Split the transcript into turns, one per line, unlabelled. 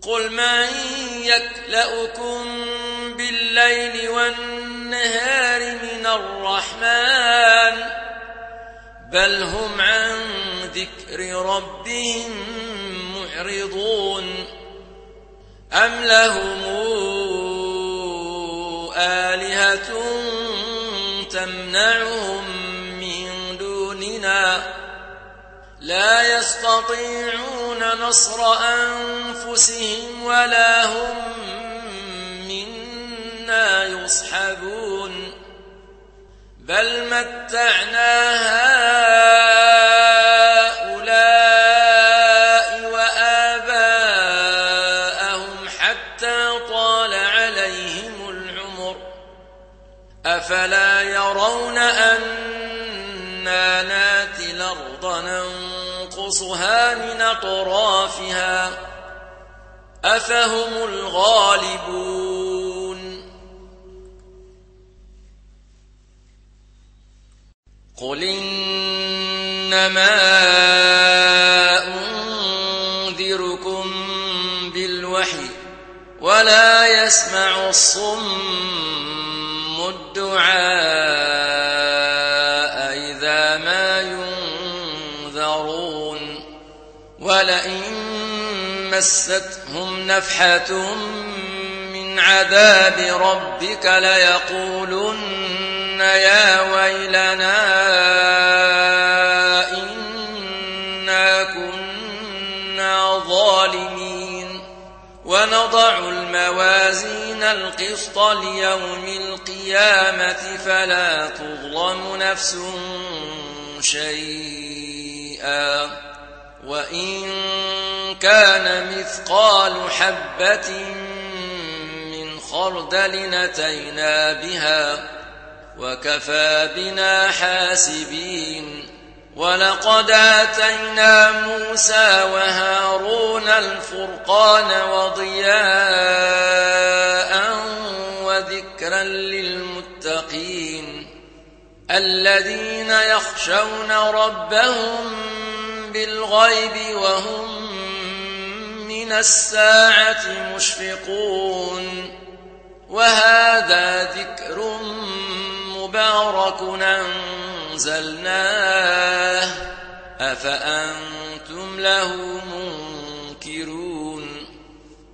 قل من يكلؤكم بالليل والنهار من الرحمن بل هم عن ذكر ربهم معرضون أم لهم آلهة تمنعهم من دوننا لا يستطيعون نصر أنفسهم ولا هم منا يصحبون بل متعنا هؤلاء وآباءهم حتى طال عليهم العمر أفلا يرون أنا ناتي الأرض ننقصها من أطرافها أفهم الغالبون قل إنما أنذركم بالوحي ولا يسمع الصم الدعاء إذا ما ينذرون ولئن مستهم نفحة من عذاب ربك ليقولن يا ويلنا إنا كنا ظالمين ونضع الموازين القسط ليوم القيامة فلا تظلم نفس شيئا وإن كان مثقال حبة من خردل أتينا بها وكفى بنا حاسبين ولقد آتينا موسى وهارون الفرقان وضياء وذكرا للمتقين الذين يخشون ربهم بالغيب وهم من الساعة مشفقون وهذا ذكر مبارك أنزلناه أفأنتم له منكرون